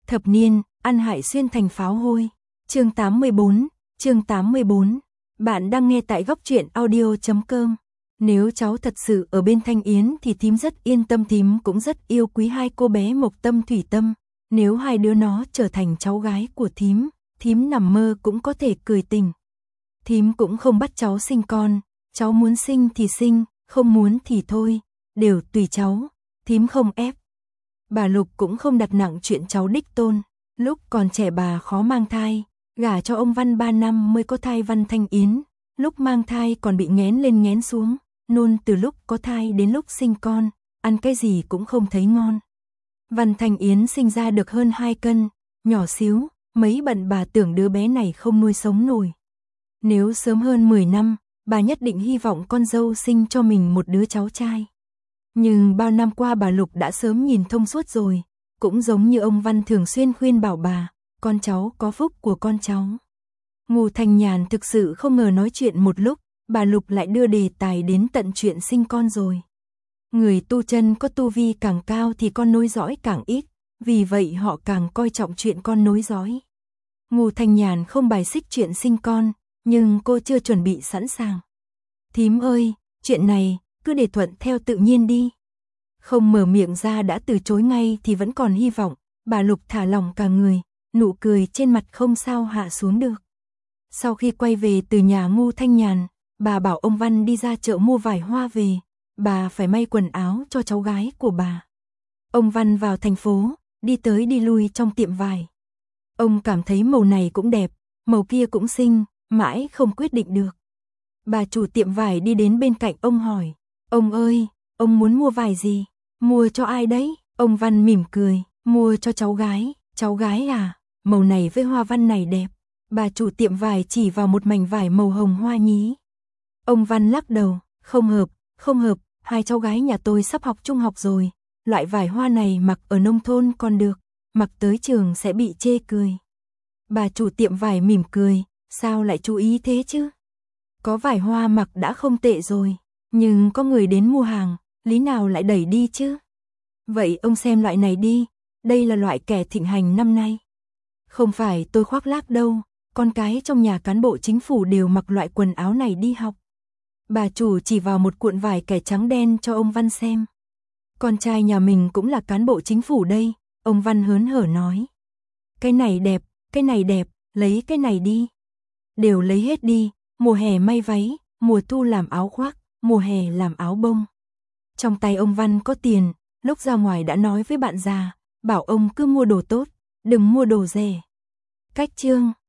Thập niên, ăn hại xuyên thành pháo hôi. Chương 84. Bạn đang nghe tại góc truyện audio.com. Nếu cháu thật sự ở bên Thanh Yến thì thím rất yên tâm, thím cũng rất yêu quý hai cô bé Mộc Tâm Thủy Tâm. Nếu hai đứa nó trở thành cháu gái của thím nằm mơ cũng có thể cười tỉnh. Thím cũng không bắt cháu sinh con, cháu muốn sinh thì sinh, không muốn thì thôi, đều tùy cháu, thím không ép. Bà Lục cũng không đặt nặng chuyện cháu đích tôn, lúc còn trẻ bà khó mang thai, gả cho ông Văn 3 năm mới có thai Văn Thanh Yến, lúc mang thai còn bị nghén lên nghén xuống, nôn từ lúc có thai đến lúc sinh con, ăn cái gì cũng không thấy ngon. Văn Thanh Yến sinh ra được hơn 2 cân, nhỏ xíu, mấy bận bà tưởng đứa bé này không nuôi sống nổi. Nếu sớm hơn 10 năm, bà nhất định hy vọng con dâu sinh cho mình một đứa cháu trai. Nhưng bao năm qua bà Lục đã sớm nhìn thông suốt rồi, cũng giống như ông Văn thường xuyên khuyên bảo bà, con cháu có phúc của con cháu. Ngô Thanh Nhàn thực sự không ngờ nói chuyện một lúc, bà Lục lại đưa đề tài đến tận chuyện sinh con rồi. Người tu chân có tu vi càng cao thì con nối dõi càng ít, vì vậy họ càng coi trọng chuyện con nối dõi. Ngô Thanh Nhàn không bài xích chuyện sinh con, nhưng cô chưa chuẩn bị sẵn sàng. Thím ơi, chuyện này, cứ để thuận theo tự nhiên đi. Không mở miệng ra đã từ chối ngay thì vẫn còn hy vọng, bà Lục thả lỏng cả người, nụ cười trên mặt không sao hạ xuống được. Sau khi quay về từ nhà Ngô Thanh Nhàn, bà bảo ông Văn đi ra chợ mua vải hoa về, bà phải may quần áo cho cháu gái của bà. Ông Văn vào thành phố, đi tới đi lui trong tiệm vải. Ông cảm thấy màu này cũng đẹp, màu kia cũng xinh, mãi không quyết định được. Bà chủ tiệm vải đi đến bên cạnh ông hỏi, ông ơi, ông muốn mua vải gì? Mua cho ai đấy? Ông Văn mỉm cười, mua cho cháu gái à, màu này với hoa văn này đẹp. Bà chủ tiệm vải chỉ vào một mảnh vải màu hồng hoa nhí. Ông Văn lắc đầu, không hợp, hai cháu gái nhà tôi sắp học trung học rồi, loại vải hoa này mặc ở nông thôn còn được, mặc tới trường sẽ bị chê cười. Bà chủ tiệm vải mỉm cười, sao lại chú ý thế chứ? Có vải hoa mặc đã không tệ rồi, nhưng có người đến mua hàng, lý nào lại đẩy đi chứ? Vậy ông xem loại này đi, đây là loại kẻ thịnh hành năm nay. Không phải tôi khoác lác đâu, con cái trong nhà cán bộ chính phủ đều mặc loại quần áo này đi học. Bà chủ chỉ vào một cuộn vải kẻ trắng đen cho ông Văn xem. Con trai nhà mình cũng là cán bộ chính phủ đây, ông Văn hớn hở nói. Cái này đẹp, lấy cái này đi. Đều lấy hết đi, mùa hè may váy, mùa thu làm áo khoác, mùa hè làm áo bông. Trong tay ông Văn có tiền, lúc ra ngoài đã nói với bạn già, bảo ông cứ mua đồ tốt, đừng mua đồ rẻ. Cách chương